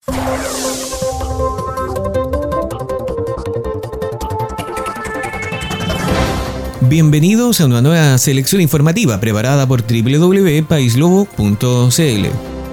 Bienvenidos a una nueva selección informativa preparada por www.paislobo.cl.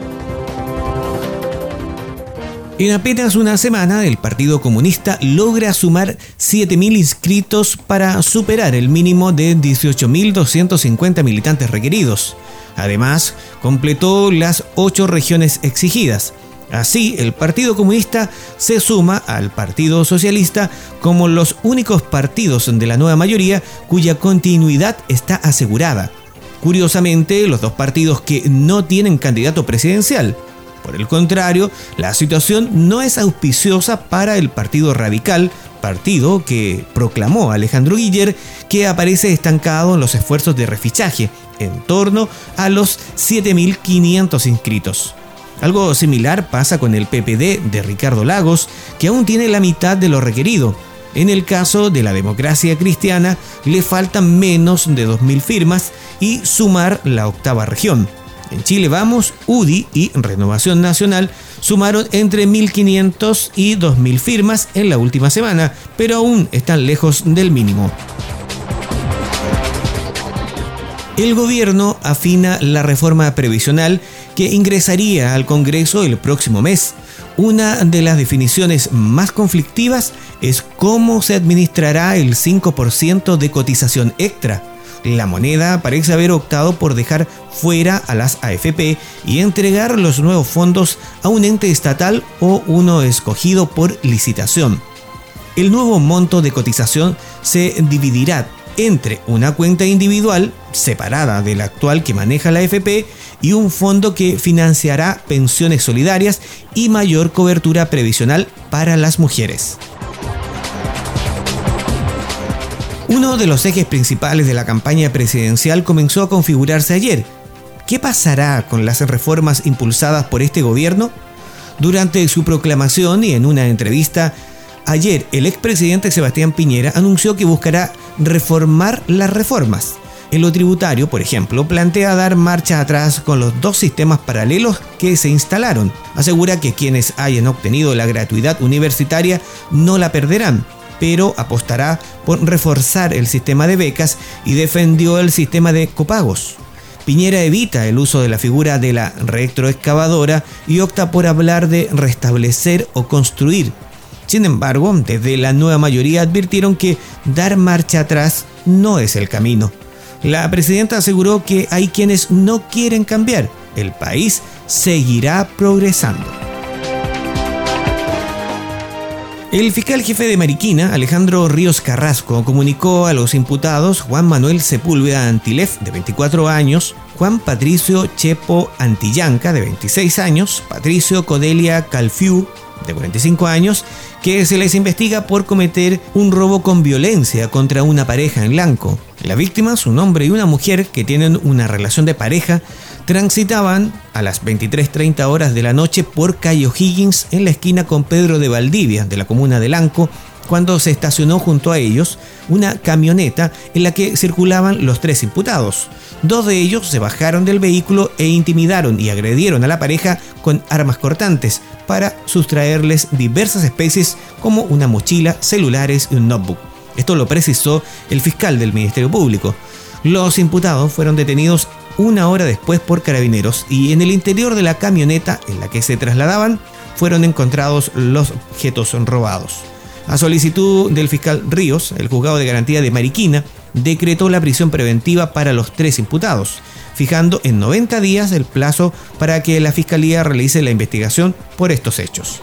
En apenas una semana, el Partido Comunista logra sumar 7.000 inscritos para superar el mínimo de 18.250 militantes requeridos. Además, completó las 8 regiones exigidas. Así, el Partido Comunista se suma al Partido Socialista como los únicos partidos de la nueva mayoría cuya continuidad está asegurada. Curiosamente, los dos partidos que no tienen candidato presidencial. Por el contrario, la situación no es auspiciosa para el Partido Radical, partido que proclamó Alejandro Guiller, que aparece estancado en los esfuerzos de refichaje, en torno a los 7.500 inscritos. Algo similar pasa con el PPD de Ricardo Lagos, que aún tiene la mitad de lo requerido. En el caso de la Democracia Cristiana, le faltan menos de 2.000 firmas y sumar la octava región. En Chile Vamos, UDI y Renovación Nacional sumaron entre 1.500 y 2.000 firmas en la última semana, pero aún están lejos del mínimo. El gobierno afina la reforma previsional que ingresaría al Congreso el próximo mes. Una de las definiciones más conflictivas es cómo se administrará el 5% de cotización extra. La moneda parece haber optado por dejar fuera a las AFP y entregar los nuevos fondos a un ente estatal o uno escogido por licitación. El nuevo monto de cotización se dividirá entre una cuenta individual, separada de la actual que maneja la AFP, y un fondo que financiará pensiones solidarias y mayor cobertura previsional para las mujeres. Uno de los ejes principales de la campaña presidencial comenzó a configurarse ayer. ¿Qué pasará con las reformas impulsadas por este gobierno? Durante su proclamación y en una entrevista, ayer el expresidente Sebastián Piñera anunció que buscará reformar las reformas. En lo tributario, por ejemplo, plantea dar marcha atrás con los 2 sistemas paralelos que se instalaron. Asegura que quienes hayan obtenido la gratuidad universitaria no la perderán, pero apostará por reforzar el sistema de becas y defendió el sistema de copagos. Piñera evita el uso de la figura de la retroexcavadora y opta por hablar de restablecer o construir. Sin embargo, desde la nueva mayoría advirtieron que dar marcha atrás no es el camino. La presidenta aseguró que hay quienes no quieren cambiar. El país seguirá progresando. El fiscal jefe de Mariquina, Alejandro Ríos Carrasco, comunicó a los imputados Juan Manuel Sepúlveda Antilef, de 24 años, Juan Patricio Chepo Antillanca, de 26 años, Patricio Codelia Calfiu, de 45 años, que se les investiga por cometer un robo con violencia contra una pareja en Lanco. Las víctimas, un hombre y una mujer que tienen una relación de pareja, transitaban a las 23:30 horas de la noche por calle O'Higgins en la esquina con Pedro de Valdivia de la comuna de Lanco, cuando se estacionó junto a ellos una camioneta en la que circulaban los 3 imputados. 2 de ellos se bajaron del vehículo e intimidaron y agredieron a la pareja con armas cortantes para sustraerles diversas especies como una mochila, celulares y un notebook. Esto lo precisó el fiscal del Ministerio Público. Los imputados fueron detenidos 1 hora después por carabineros y en el interior de la camioneta en la que se trasladaban fueron encontrados los objetos robados. A solicitud del fiscal Ríos, el juzgado de garantía de Mariquina decretó la prisión preventiva para los 3 imputados, fijando en 90 días el plazo para que la fiscalía realice la investigación por estos hechos.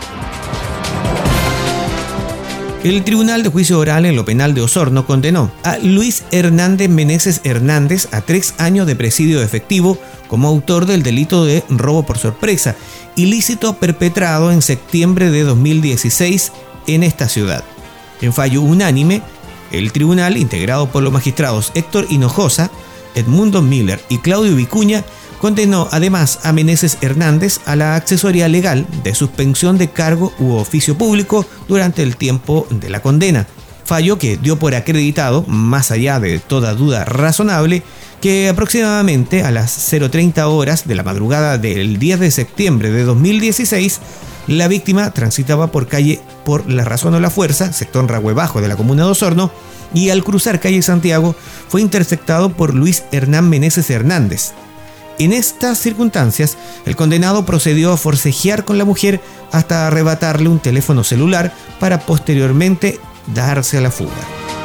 El Tribunal de Juicio Oral en lo Penal de Osorno condenó a Luis Hernández Meneses Hernández a 3 años de presidio efectivo como autor del delito de robo por sorpresa, ilícito perpetrado en septiembre de 2016 en esta ciudad. En fallo unánime, el tribunal, integrado por los magistrados Héctor Hinojosa, Edmundo Miller y Claudio Vicuña, condenó además a Meneses Hernández a la accesoría legal de suspensión de cargo u oficio público durante el tiempo de la condena. Fallo que dio por acreditado, más allá de toda duda razonable, que aproximadamente a las 0:30 horas de la madrugada del 10 de septiembre de 2016, La víctima transitaba por calle por La Razón o la Fuerza, sector Ragüe Bajo de la comuna de Osorno, y al cruzar calle Santiago fue interceptado por Luis Hernán Meneses Hernández. En estas circunstancias, el condenado procedió a forcejear con la mujer hasta arrebatarle un teléfono celular para posteriormente darse a la fuga.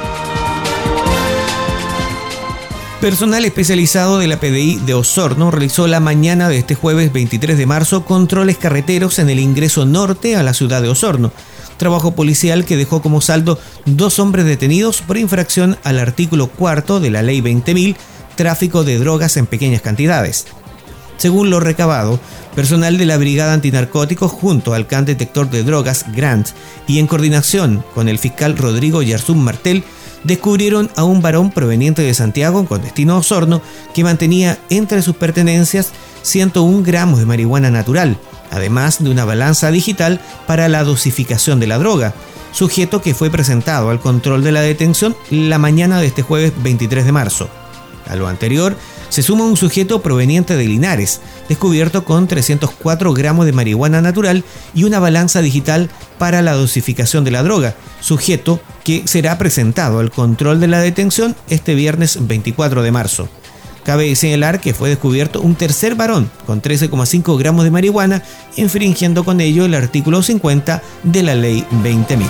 Personal especializado de la PDI de Osorno realizó la mañana de este jueves 23 de marzo controles carreteros en el ingreso norte a la ciudad de Osorno. Trabajo policial que dejó como saldo 2 hombres detenidos por infracción al artículo 4 de la Ley 20.000, tráfico de drogas en pequeñas cantidades. Según lo recabado, personal de la Brigada Antinarcóticos junto al CAN Detector de Drogas Grant y en coordinación con el fiscal Rodrigo Yarzún Martel descubrieron a un varón proveniente de Santiago con destino a Osorno que mantenía entre sus pertenencias 101 gramos de marihuana natural, además de una balanza digital para la dosificación de la droga, sujeto que fue presentado al control de la detención la mañana de este jueves 23 de marzo. A lo anterior, se suma un sujeto proveniente de Linares, descubierto con 304 gramos de marihuana natural y una balanza digital para la dosificación de la droga, sujeto que será presentado al control de la detención este viernes 24 de marzo. Cabe señalar que fue descubierto un tercer varón con 13,5 gramos de marihuana, infringiendo con ello el artículo 50 de la Ley 20.000.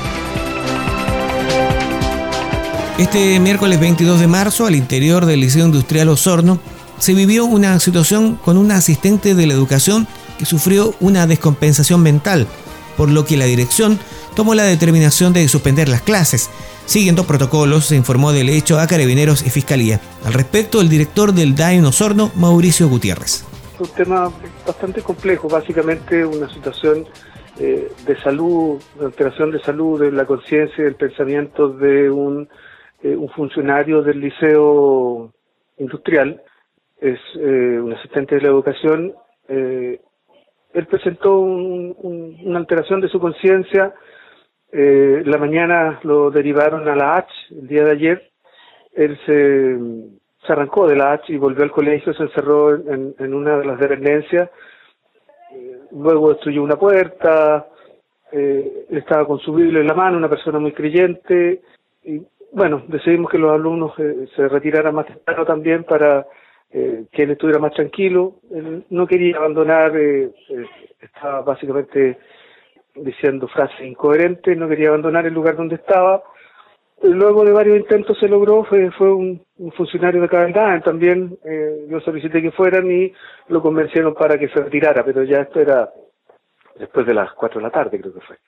Este miércoles 22 de marzo, al interior del Liceo Industrial Osorno, se vivió una situación con una asistente de la educación que sufrió una descompensación mental, por lo que la dirección tomó la determinación de suspender las clases. Siguiendo protocolos, se informó del hecho a Carabineros y Fiscalía. Al respecto, el director del DAE en Osorno, Mauricio Gutiérrez. Es un tema bastante complejo, básicamente una situación de salud, de alteración de salud, de la conciencia y del pensamiento de un funcionario del Liceo Industrial. Es un asistente de la educación. Él presentó una alteración de su conciencia. La mañana lo derivaron a la H el día de ayer. Él se arrancó de la H y volvió al colegio, se encerró en una de las dependencias. Luego destruyó una puerta. Estaba con su Biblia en la mano, una persona muy creyente. Y bueno, decidimos que los alumnos se retiraran más temprano también para que él estuviera más tranquilo. Él no quería abandonar, estaba básicamente diciendo frases incoherentes, no quería abandonar el lugar donde estaba. Luego de varios intentos se logró, fue un funcionario de Cabaldán también, yo solicité que fueran y lo convencieron para que se retirara, pero ya esto era después de las 4 de la tarde, creo que fue.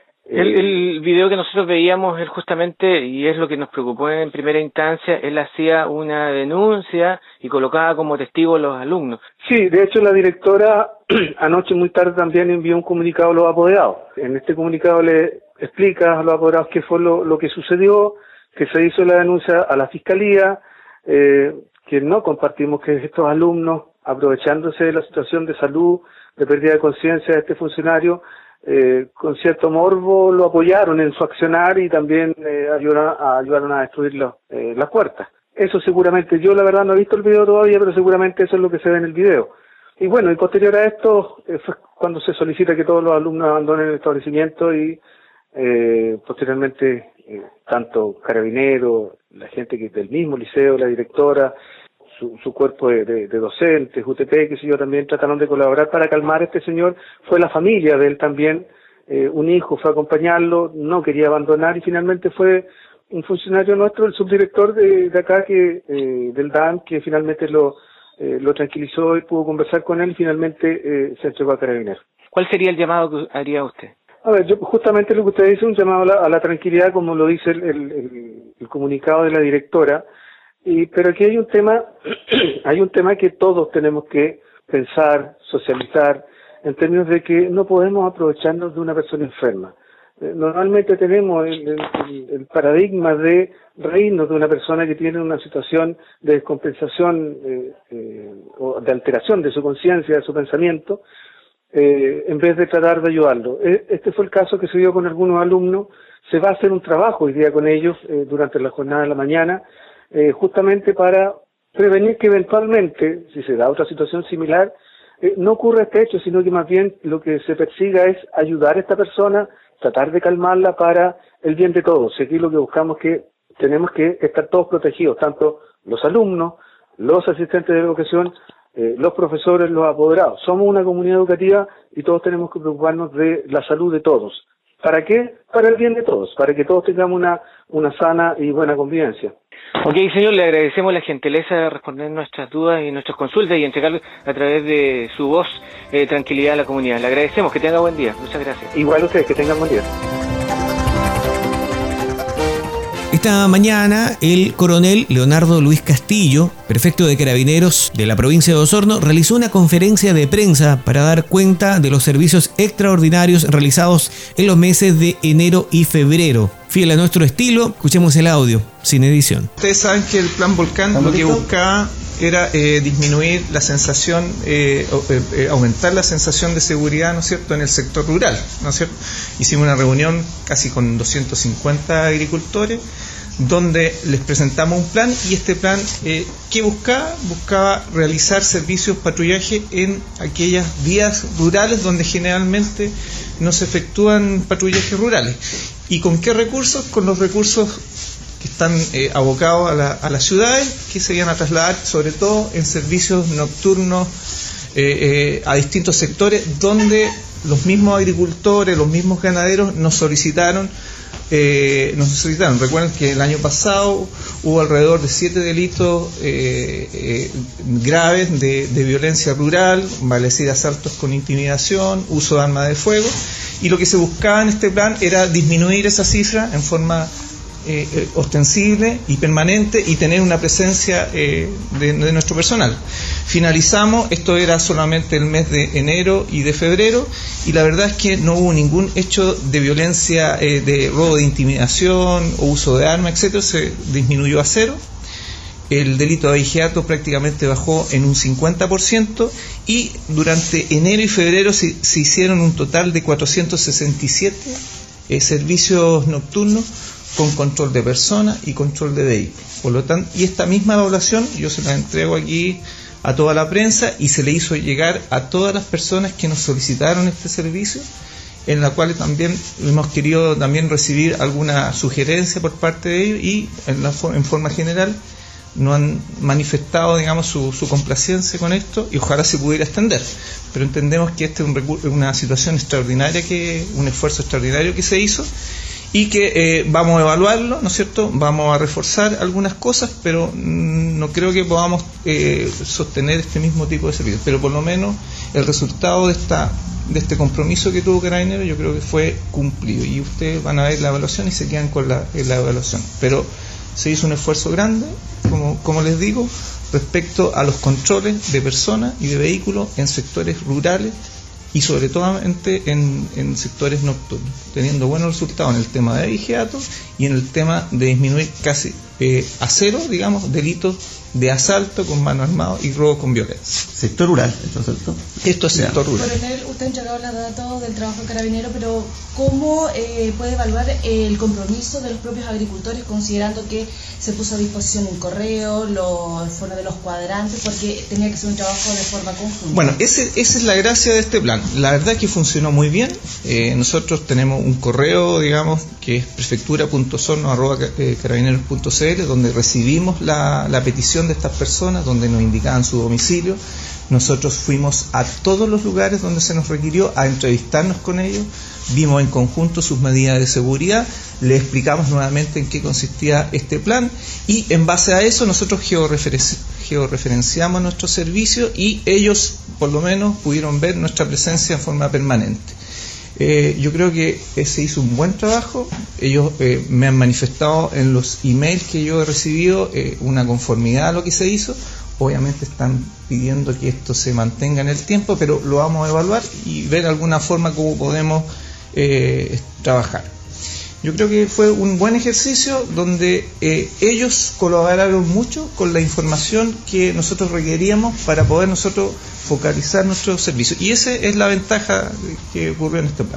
El video que nosotros veíamos, él justamente, y es lo que nos preocupó en primera instancia, él hacía una denuncia y colocaba como testigo a los alumnos. Sí, de hecho la directora anoche muy tarde también envió un comunicado a los apoderados. En este comunicado le explica a los apoderados qué fue lo que sucedió, que se hizo la denuncia a la fiscalía, que no compartimos que estos alumnos, aprovechándose de la situación de salud, de pérdida de conciencia de este funcionario, con cierto morbo lo apoyaron en su accionar y también ayudaron a destruir las puertas. Eso seguramente, yo la verdad no he visto el video todavía, pero seguramente eso es lo que se ve en el video. Y bueno, y posterior a esto fue cuando se solicita que todos los alumnos abandonen el establecimiento y posteriormente tanto Carabineros, la gente que del mismo liceo, la directora, su cuerpo de docentes, UTP, que sé yo, también trataron de colaborar para calmar a este señor. Fue la familia de él también, un hijo fue a acompañarlo, no quería abandonar y finalmente fue un funcionario nuestro, el subdirector de acá, del DAN, que finalmente lo tranquilizó y pudo conversar con él y finalmente se entregó a Carabineros. ¿Cuál sería el llamado que haría usted? A ver, yo justamente lo que usted dice, un llamado a la tranquilidad, como lo dice el comunicado de la directora. Pero aquí hay un tema que todos tenemos que pensar, socializar, en términos de que no podemos aprovecharnos de una persona enferma. Normalmente tenemos el paradigma de reírnos de una persona que tiene una situación de descompensación o de alteración de su conciencia, de su pensamiento, en vez de tratar de ayudarlo. Este fue el caso que se dio con algunos alumnos. Se va a hacer un trabajo hoy día con ellos durante la jornada de la mañana, justamente para prevenir que eventualmente, si se da otra situación similar, no ocurra este hecho, sino que más bien lo que se persiga es ayudar a esta persona, tratar de calmarla para el bien de todos. Y aquí lo que buscamos es que tenemos que estar todos protegidos, tanto los alumnos, los asistentes de educación, los profesores, los apoderados. Somos una comunidad educativa y todos tenemos que preocuparnos de la salud de todos. ¿Para qué? Para el bien de todos, para que todos tengamos una sana y buena convivencia. Ok, señor, le agradecemos la gentileza de responder nuestras dudas y nuestras consultas y entregar a través de su voz tranquilidad a la comunidad. Le agradecemos, que tenga buen día. Muchas gracias. Igual a ustedes, que tengan buen día. Esta mañana, el coronel Leonardo Luis Castillo, prefecto de Carabineros de la provincia de Osorno, realizó una conferencia de prensa para dar cuenta de los servicios extraordinarios realizados en los meses de enero y febrero. Fiel a nuestro estilo, escuchemos el audio, sin edición. Ustedes saben que el Plan Volcán lo que buscaba era disminuir la sensación, aumentar la sensación de seguridad, ¿no es cierto?, en el sector rural, ¿no es cierto? Hicimos una reunión casi con 250 agricultores, donde les presentamos un plan, y este plan, ¿qué buscaba? Buscaba realizar servicios patrullaje en aquellas vías rurales donde generalmente no se efectúan patrullajes rurales. ¿Y con qué recursos? Con los recursos que están abocados a las ciudades, que se iban a trasladar sobre todo en servicios nocturnos a distintos sectores donde los mismos agricultores, los mismos ganaderos nos solicitaron. Recuerden que el año pasado hubo alrededor de 7 delitos graves de violencia rural, vale decir asaltos con intimidación, uso de arma de fuego, y lo que se buscaba en este plan era disminuir esa cifra en forma ostensible y permanente, y tener una presencia de nuestro personal. Finalizamos, esto era solamente el mes de enero y de febrero, y la verdad es que no hubo ningún hecho de violencia, de robo de intimidación o uso de arma, etcétera. Se disminuyó a cero. El delito de abigeato prácticamente bajó en un 50%, y durante enero y febrero se hicieron un total de 467 servicios nocturnos con control de personas y control de vehículos. Por lo tanto, y esta misma evaluación yo se la entrego aquí a toda la prensa, y se le hizo llegar a todas las personas que nos solicitaron este servicio, en la cual también hemos querido también recibir alguna sugerencia por parte de ellos, y en forma general no han manifestado, digamos, su complacencia con esto, y ojalá se pudiera extender. Pero entendemos que esta es una situación extraordinaria, un esfuerzo extraordinario que se hizo, y que vamos a evaluarlo, ¿no es cierto? Vamos a reforzar algunas cosas, pero no creo que podamos sostener este mismo tipo de servicios. Pero por lo menos el resultado de este compromiso que tuvo Carabineros, yo creo que fue cumplido, y ustedes van a ver la evaluación y se quedan con la evaluación. Pero se hizo un esfuerzo grande, como les digo, respecto a los controles de personas y de vehículos en sectores rurales, y sobre todo en sectores nocturnos, teniendo buenos resultados en el tema de abigeato y en el tema de disminuir casi a cero, digamos, delitos de asalto con mano armada y robo con violencia. Sector rural, ¿cierto? Esto es sector rural. Coronel, usted ha entregado los datos del trabajo de Carabinero, pero ¿cómo puede evaluar el compromiso de los propios agricultores, considerando que se puso a disposición un correo, fuera de los cuadrantes, porque tenía que ser un trabajo de forma conjunta? Bueno, esa es la gracia de este plan. La verdad es que funcionó muy bien. Nosotros tenemos un correo, digamos, que es prefectura.osorno@carabineros.cl, donde recibimos la petición de estas personas, donde nos indicaban su domicilio. Nosotros fuimos a todos los lugares donde se nos requirió a entrevistarnos con ellos, vimos en conjunto sus medidas de seguridad, le explicamos nuevamente en qué consistía este plan, y en base a eso nosotros georreferenciamos nuestro servicio, y ellos por lo menos pudieron ver nuestra presencia en forma permanente. Yo creo que se hizo un buen trabajo. Ellos me han manifestado en los emails que yo he recibido una conformidad a lo que se hizo. Obviamente están pidiendo que esto se mantenga en el tiempo, pero lo vamos a evaluar y ver alguna forma cómo podemos trabajar. Yo creo que fue un buen ejercicio donde ellos colaboraron mucho con la información que nosotros requeríamos para poder nosotros focalizar nuestros servicios. Y esa es la ventaja que ocurrió en este plan.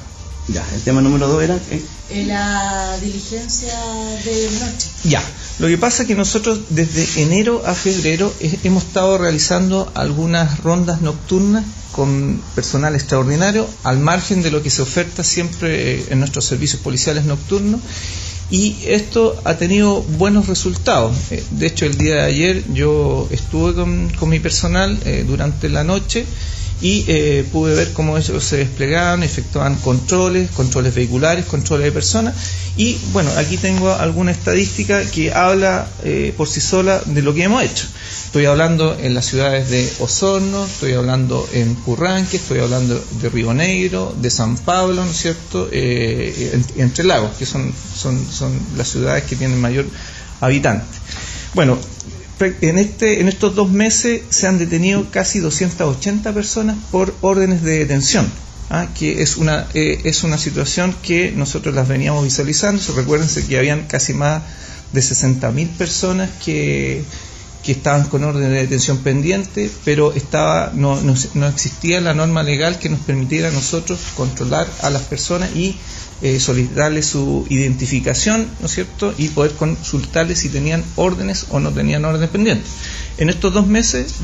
Ya, el tema número 2 era la diligencia de noche. Ya, lo que pasa es que nosotros desde enero a febrero hemos estado realizando algunas rondas nocturnas con personal extraordinario, al margen de lo que se oferta siempre en nuestros servicios policiales nocturnos, y esto ha tenido buenos resultados. De hecho, el día de ayer yo estuve con mi personal durante la noche y pude ver cómo ellos se desplegaban, efectuaban controles vehiculares, controles de personas, y bueno, aquí tengo alguna estadística que habla por sí sola de lo que hemos hecho. Estoy hablando en las ciudades de Osorno, estoy hablando en Purranque, estoy hablando de Río Negro, de San Pablo, ¿no es cierto?, Entre Lagos, que son las ciudades que tienen mayor habitante. Bueno, en estos 2 meses se han detenido casi 280 personas por órdenes de detención, que es una situación que nosotros las veníamos visualizando. Recuérdense que habían casi más de 60.000 personas que estaban con orden de detención pendiente, pero no existía la norma legal que nos permitiera a nosotros controlar a las personas y solicitarles su identificación, ¿no es cierto?, y poder consultarles si tenían órdenes o no tenían órdenes pendientes. En estos 2 meses,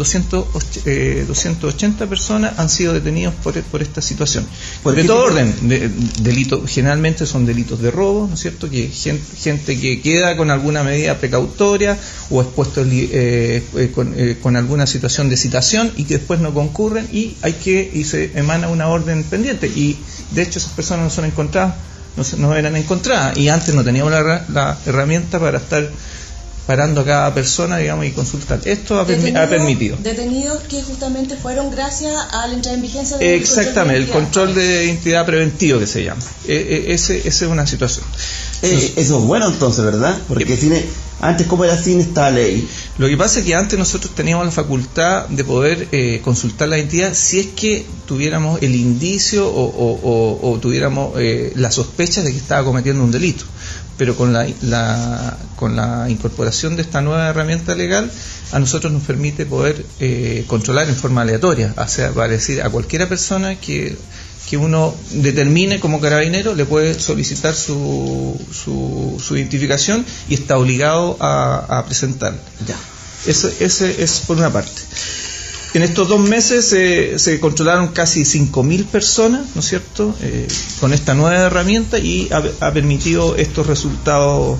280 personas han sido detenidos por esta situación. De todo orden, delitos, generalmente son delitos de robo, ¿no es cierto?, que gente que queda con alguna medida precautoria o expuesto con alguna situación de citación y que después no concurren y se emana una orden pendiente, y de hecho esas personas no son encontradas, no eran encontradas, y antes no teníamos la herramienta para estar parando a cada persona, digamos, y consultar. Esto ha permitido. Detenidos que justamente fueron gracias a la entrada en vigencia del exactamente, el control de identidad preventivo que se llama. Esa es una situación. Eso es bueno entonces, ¿verdad? Porque antes, ¿cómo era sin esta ley? Lo que pasa es que antes nosotros teníamos la facultad de poder consultar la identidad si es que tuviéramos el indicio o tuviéramos la sospecha de que estaba cometiendo un delito. Pero con la incorporación de esta nueva herramienta legal, a nosotros nos permite poder controlar en forma aleatoria, para decir a cualquiera persona que uno determine como carabinero, le puede solicitar su identificación y está obligado a presentarla. Ya. Ese es por una parte. En estos 2 meses se controlaron casi 5.000 personas, ¿no es cierto?, con esta nueva herramienta, y ha permitido estos resultados.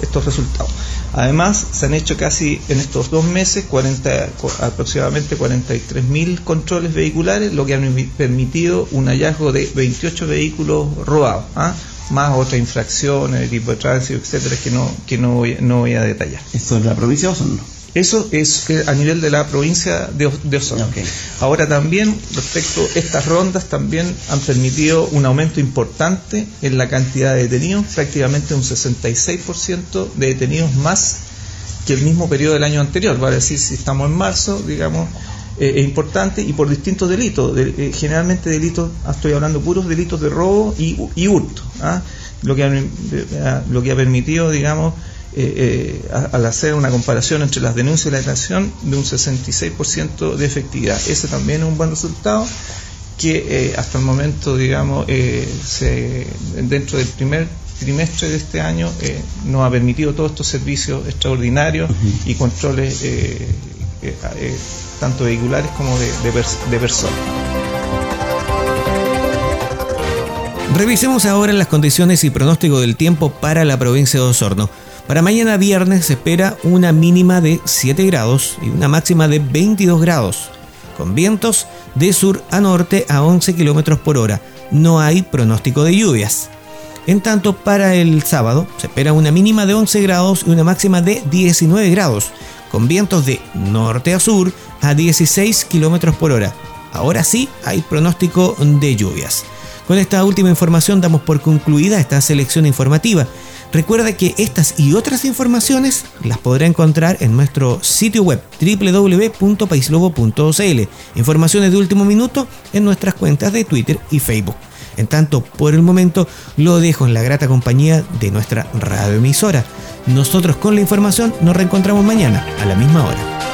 Además, se han hecho casi en estos 2 meses aproximadamente 43.000 controles vehiculares, lo que ha permitido un hallazgo de 28 vehículos robados, más otras infracciones de tipo de tránsito, etcétera, que no voy a detallar. ¿Esto es la provincia de Osorno? Eso es a nivel de la provincia de Osorno. Okay. Ahora también, respecto a estas rondas, también han permitido un aumento importante en la cantidad de detenidos, prácticamente un 66% de detenidos más que el mismo periodo del año anterior. Vale decir, si estamos en marzo, digamos, es importante, y por distintos delitos, generalmente delitos, estoy hablando puros delitos de robo y hurto, lo que ha permitido, digamos, al hacer una comparación entre las denuncias y la detención, de un 66% de efectividad. Ese también es un buen resultado que hasta el momento, digamos, dentro del primer trimestre de este año nos ha permitido todos estos servicios extraordinarios y controles tanto vehiculares como de personas. Revisemos ahora las condiciones y pronóstico del tiempo para la provincia de Osorno. Para mañana viernes se espera una mínima de 7 grados y una máxima de 22 grados, con vientos de sur a norte a 11 km por hora. No hay pronóstico de lluvias. En tanto, para el sábado se espera una mínima de 11 grados y una máxima de 19 grados, con vientos de norte a sur a 16 km por hora. Ahora sí hay pronóstico de lluvias. Con esta última información damos por concluida esta selección informativa. Recuerda que estas y otras informaciones las podrá encontrar en nuestro sitio web www.paislobo.cl. Informaciones de último minuto en nuestras cuentas de Twitter y Facebook. En tanto, por el momento, lo dejo en la grata compañía de nuestra radioemisora. Nosotros con la información nos reencontramos mañana a la misma hora.